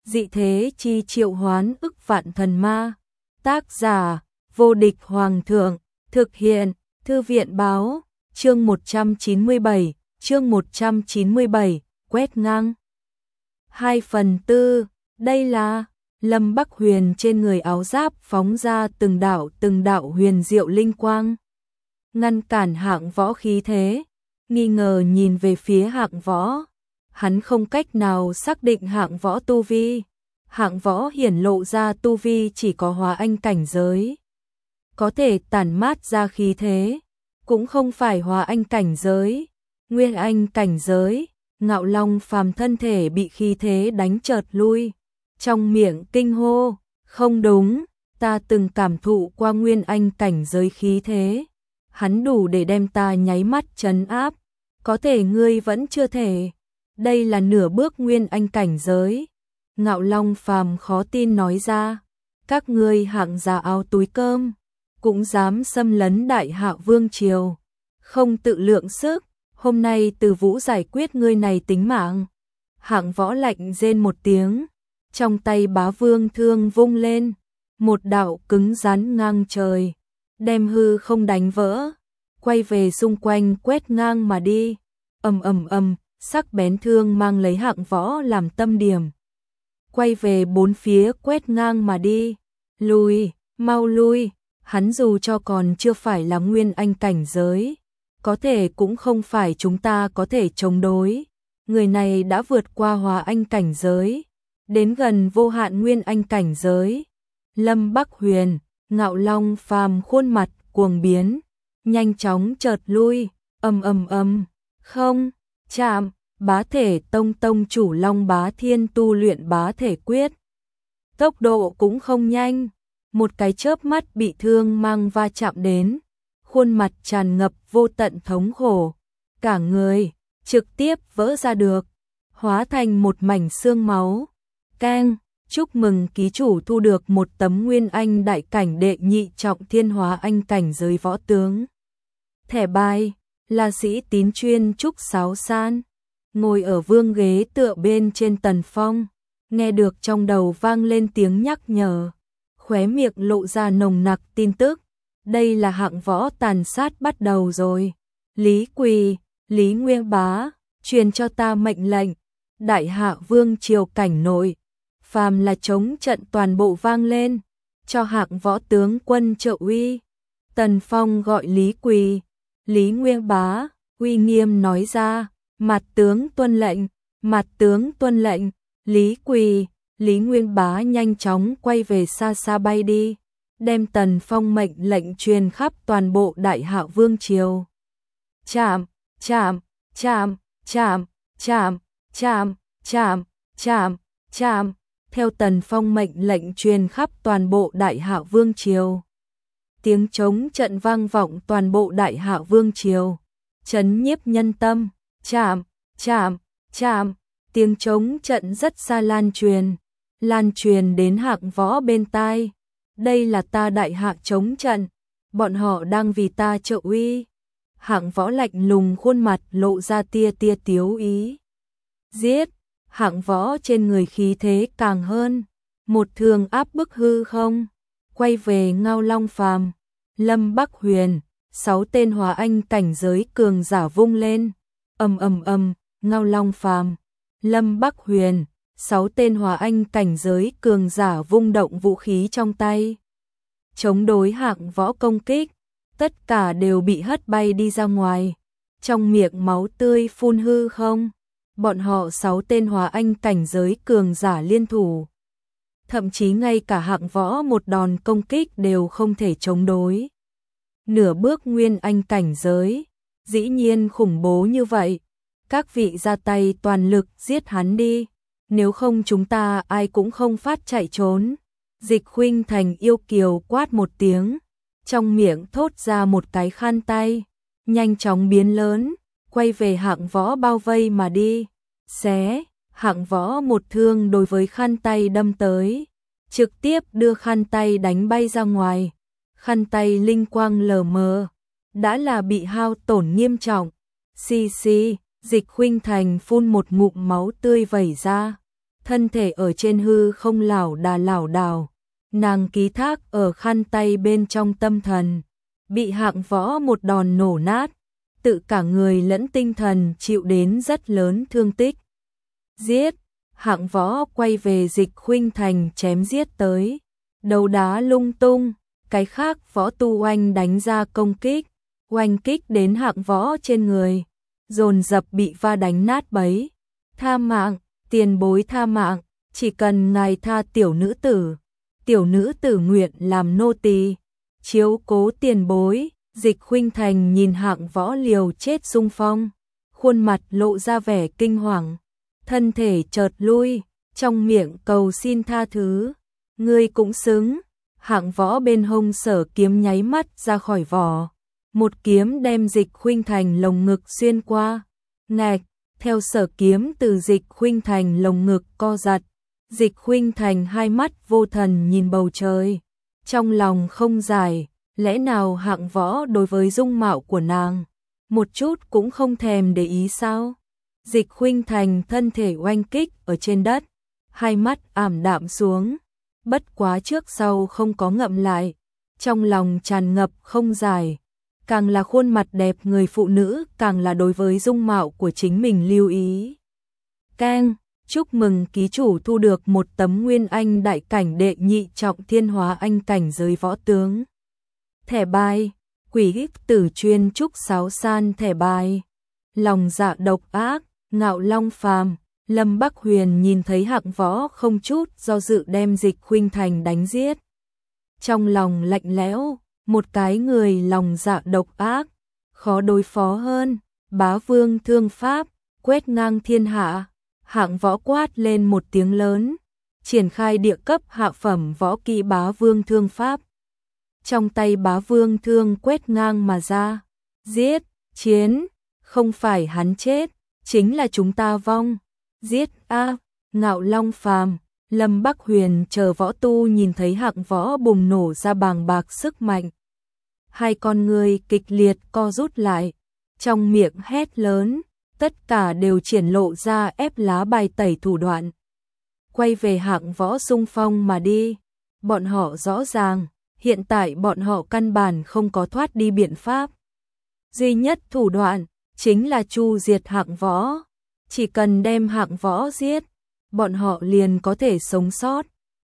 dị thế chi triệu hoán ức vạn thần ma. Tác giả, vô địch hoàng thượng, thực hiện, thư viện báo, chương 197, quét ngang. 2/4, đây là Lâm Bắc Huyền trên người áo giáp phóng ra từng đạo huyền diệu linh quang. Ngăn cản Hạng Võ khí thế, nghi ngờ nhìn về phía Hạng Võ. Hắn không cách nào xác định Hạng Võ tu vi. Hạng Võ hiển lộ ra tu vi chỉ có hóa anh cảnh giới. Có thể tản mát ra khí thế, cũng không phải hóa anh cảnh giới, nguyên anh cảnh giới. Ngạo Long Phàm thân thể bị khí thế đánh chợt lui, trong miệng kinh hô, không đúng, ta từng cảm thụ qua nguyên anh cảnh giới khí thế, hắn đủ để đem ta nháy mắt trấn áp, có thể ngươi vẫn chưa thể, đây là nửa bước nguyên anh cảnh giới. Ngạo Long Phàm khó tin nói ra, các ngươi hạng già áo túi cơm, cũng dám xâm lấn Đại Hạ Vương triều, không tự lượng sức. Hôm nay Từ Vũ giải quyết ngươi này tính mạng. Hạng Võ lạnh rên một tiếng, trong tay Bá Vương thương vung lên, một đạo cứng rắn ngang trời, đem hư không đánh vỡ, quay về xung quanh quét ngang mà đi. Ầm ầm ầm, sắc bén thương mang lấy Hạng Võ làm tâm điểm, quay về bốn phía quét ngang mà đi. Lùi, mau lui, hắn dù cho còn chưa phải là nguyên anh cảnh giới, có thể cũng không phải chúng ta có thể chống đối. Người này đã vượt qua hóa anh cảnh giới, đến gần vô hạn nguyên anh cảnh giới. Lâm Bắc Huyền, Ngạo Long Phàm khuôn mặt cuồng biến, nhanh chóng chợt lui. Ầm ầm ầm, không, chạm, Bá Thể Tông tông chủ Long Bá Thiên tu luyện Bá Thể Quyết. Tốc độ cũng không nhanh, một cái chớp mắt bị thương mang va chạm đến, khuôn mặt tràn ngập vô tận thống khổ, cả người trực tiếp vỡ ra được, hóa thành một mảnh xương máu. Keng, chúc mừng ký chủ thu được một tấm nguyên anh đại cảnh đệ nhị trọng thiên hóa anh cảnh giới võ tướng. Thẻ bài là sĩ tín chuyên trúc Sáo San, ngồi ở vương ghế tựa bên trên Tần Phong, nghe được trong đầu vang lên tiếng nhắc nhở, khóe miệng lộ ra nồng nặc tin tức. Đây là Hạng Võ tàn sát bắt đầu rồi. Lý Quỳ, Lý Nguyên Bá, truyền cho ta mệnh lệnh. Đại Hạ Vương triều cảnh nội, phàm là chống trận toàn bộ vang lên, cho Hạng Võ tướng quân trợ uy. Tần Phong gọi Lý Quỳ, Lý Nguyên Bá, uy nghiêm nói ra, mặt tướng tuân lệnh, mặt tướng tuân lệnh. Lý Quỳ, Lý Nguyên Bá nhanh chóng quay về xa xa bay đi, đem Tần Phong mệnh lệnh truyền khắp toàn bộ Đại Hạ Vương triều. Chạm, chạm, chạm, chạm, chạm, chạm, chạm, chạm, chạm, theo Tần Phong mệnh lệnh truyền khắp toàn bộ Đại Hạ Vương triều. Tiếng trống trận vang vọng toàn bộ Đại Hạ Vương triều, chấn nhiếp nhân tâm. Chạm, chạm, chạm, tiếng trống trận rất xa lan truyền đến Hạng Võ bên tai. Đây là ta Đại Hạ chống trận, bọn họ đang vì ta trợ uy. Hạng Võ lạnh lùng khuôn mặt lộ ra tia tiếu ý. Giết, Hạng Võ trên người khí thế càng hơn, một thương áp bức hư không, quay về Ngao Long Phàm, Lâm Bắc Huyền, 6 tên hóa anh cảnh giới cường giả vung lên. Ầm ầm ầm, Ngao Long Phàm, Lâm Bắc Huyền, 6 tên hóa anh cảnh giới cường giả vung động vũ khí trong tay, chống đối Hạng Võ công kích, tất cả đều bị hất bay đi ra ngoài, trong miệng máu tươi phun hư không. Bọn họ 6 tên hóa anh cảnh giới cường giả liên thủ, thậm chí ngay cả Hạng Võ một đòn công kích đều không thể chống đối. Nửa bước nguyên anh cảnh giới, dĩ nhiên khủng bố như vậy, các vị ra tay toàn lực giết hắn đi, nếu không chúng ta ai cũng không phát chạy trốn. Dịch Khuynh Thành yêu kiều quát một tiếng, trong miệng thốt ra một cái khăn tay, nhanh chóng biến lớn, quay về Hạng Võ bao vây mà đi. Xé, Hạng Võ một thương đối với khăn tay đâm tới, trực tiếp đưa khăn tay đánh bay ra ngoài. Khăn tay linh quang lờ mờ, đã là bị hao tổn nghiêm trọng. Xì xì, Dịch Khuynh Thành phun một ngụm máu tươi vẩy ra, thân thể ở trên hư không lảo đảo, nàng ký thác ở khăn tay bên trong tâm thần, bị Hạng Võ một đòn nổ nát, tự cả người lẫn tinh thần chịu đến rất lớn thương tích. Giết! Hạng Võ quay về Dịch Khuynh Thành chém giết tới, đầu đá lung tung, cái khác võ tu oanh đánh ra công kích, oanh kích đến Hạng Võ trên người, dồn dập bị va đánh nát bấy. Tha mạng, tiền bối tha mạng, chỉ cần ngài tha tiểu nữ tử nguyện làm nô tỳ, chiếu cố tiền bối. Dịch Khuynh Thành nhìn Hạng Võ liều chết xung phong, khuôn mặt lộ ra vẻ kinh hoàng, thân thể chợt lui, trong miệng cầu xin tha thứ. Ngươi cũng xứng. Hạng Võ bên hông Sở kiếm nháy mắt ra khỏi vỏ, một kiếm đem Dịch Khuynh Thành lồng ngực xuyên qua. Ngạch, theo Sở kiếm từ Dịch Khuynh Thành lồng ngực co giật, Dịch Khuynh Thành hai mắt vô thần nhìn bầu trời, trong lòng không giải, lẽ nào Hạng Võ đối với dung mạo của nàng một chút cũng không thèm để ý sao? Dịch Khuynh Thành thân thể oanh kích ở trên đất, hai mắt ảm đạm xuống, bất quá trước sau không có ngậm lại, trong lòng tràn ngập không giải, càng là khuôn mặt đẹp người phụ nữ càng là đối với dung mạo của chính mình lưu ý. Keng, chúc mừng ký chủ thu được một tấm Nguyên Anh đại cảnh đệ nhị trọng Thiên Hóa Anh cảnh giới võ tướng. Thẻ bài, quỷ hích tử chuyên trúc sáo san thẻ bài. Lòng dạ độc ác, ngạo long phàm, Lâm Bắc Huyền nhìn thấy Hạng Võ không chút do dự đem Dịch Khuynh Thành đánh giết. Trong lòng lạnh lẽo, một cái người lòng dạ độc ác, khó đối phó hơn, Bá Vương thương pháp, quét ngang thiên hạ. Hạng Võ quát lên một tiếng lớn, triển khai địa cấp hạ phẩm võ kỹ Bá Vương thương pháp. Trong tay Bá Vương thương quét ngang mà ra, giết, chiến, không phải hắn chết, chính là chúng ta vong. Giết a! Ngạo Long Phàm, Lâm Bắc Huyền chờ võ tu nhìn thấy Hạng Võ bùng nổ ra bàng bạc sức mạnh, hai con người kịch liệt co rút lại, trong miệng hét lớn, tất cả đều triển lộ ra ép lá bài tẩy thủ đoạn, quay về Hạng Võ xung phong mà đi. Bọn họ rõ ràng, hiện tại bọn họ căn bản không có thoát đi biện pháp, duy nhất thủ đoạn chính là chu diệt Hạng Võ. Chỉ cần đem Hạng Võ giết, bọn họ liền có thể sống sót.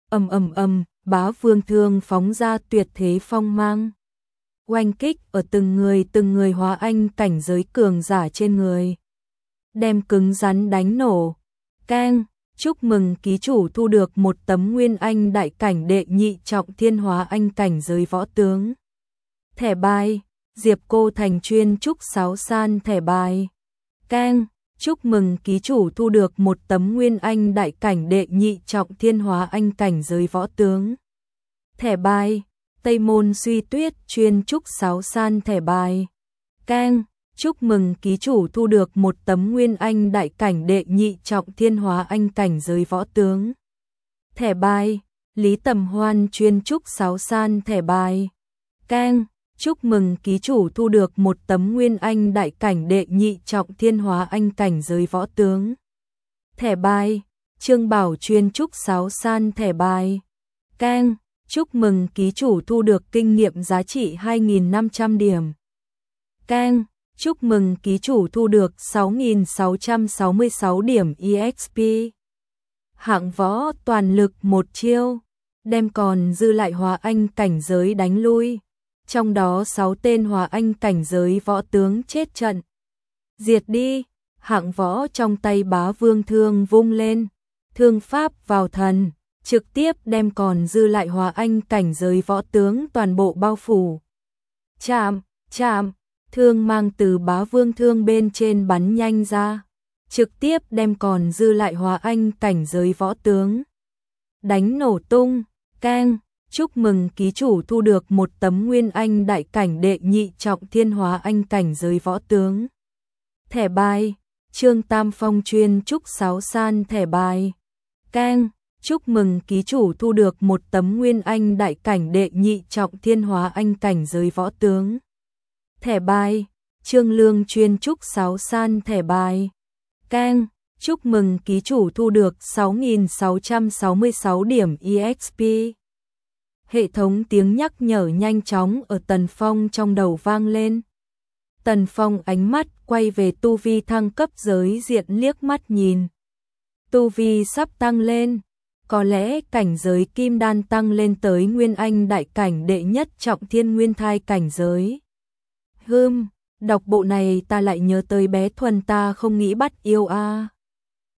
Bá Vương thương phóng ra tuyệt thế phong mang, oanh kích ở từng người Hóa Anh cảnh giới cường giả trên người, đem cứng rắn đánh nổ. Keng, chúc mừng ký chủ thu được một tấm Nguyên Anh đại cảnh đệ nhị trọng Thiên Hóa Anh cảnh giới võ tướng. Thẻ bài, Diệp Cô Thành chuyên trúc sáo san thẻ bài. Keng, chúc mừng ký chủ thu được một tấm Nguyên Anh đại cảnh đệ nhị trọng Thiên Hóa Anh cảnh giới võ tướng. Thẻ bài, Tây Môn Suy Tuyết chuyên trúc sáo san thẻ bài. Keng, chúc mừng ký chủ thu được một tấm Nguyên Anh đại cảnh đệ nhị trọng Thiên Hóa Anh cảnh giới võ tướng. Thẻ bài, Lý Tầm Hoan chuyên trúc sáo san thẻ bài. Keng, chúc mừng ký chủ thu được một tấm Nguyên Anh đại cảnh đệ nhị trọng Thiên Hóa Anh cảnh giới võ tướng. Thẻ bài, Trương Bảo chuyên trúc sáo san thẻ bài. Keng, chúc mừng ký chủ thu được kinh nghiệm giá trị 2.500 điểm. Keng, chúc mừng ký chủ thu được 6.666 điểm EXP. Hạng Võ toàn lực một chiêu, đem còn dư lại Hóa Anh cảnh giới đánh lui. Trong đó 6 tên Hóa Anh cảnh giới võ tướng chết trận. Diệt đi! Hạng Võ trong tay Bá Vương thương vung lên, thương pháp vào thần, trực tiếp đem còn dư lại Hóa Anh cảnh giới võ tướng toàn bộ bao phủ. Chạm, chạm, thương mang từ Bá Vương thương bên trên bắn nhanh ra, trực tiếp đem còn dư lại Hóa Anh cảnh giới võ tướng đánh nổ tung. Keng, chúc mừng ký chủ thu được một tấm Nguyên Anh đại cảnh đệ nhị trọng Thiên Hóa Anh cảnh giới võ tướng. Thẻ bài, Trương Tam Phong chuyên trúc sáo san thẻ bài. Keng, chúc mừng ký chủ thu được một tấm Nguyên Anh đại cảnh đệ nhị trọng Thiên Hóa Anh cảnh giới võ tướng. Thẻ bài, Trương Lương chuyên trúc sáo san thẻ bài. Keng, Chúc mừng ký chủ thu được 6.666 điểm EXP. Hệ thống tiếng nhắc nhở nhanh chóng ở Tần Phong trong đầu vang lên. Tần Phong ánh mắt quay về tu vi thăng cấp giới diện liếc mắt nhìn. Tu vi sắp tăng lên, có lẽ cảnh giới kim đan tăng lên tới nguyên anh đại cảnh đệ nhất trọng thiên nguyên thai cảnh giới. Đọc bộ này ta lại nhớ tới bé Thuần ta không nghĩ bắt yêu a.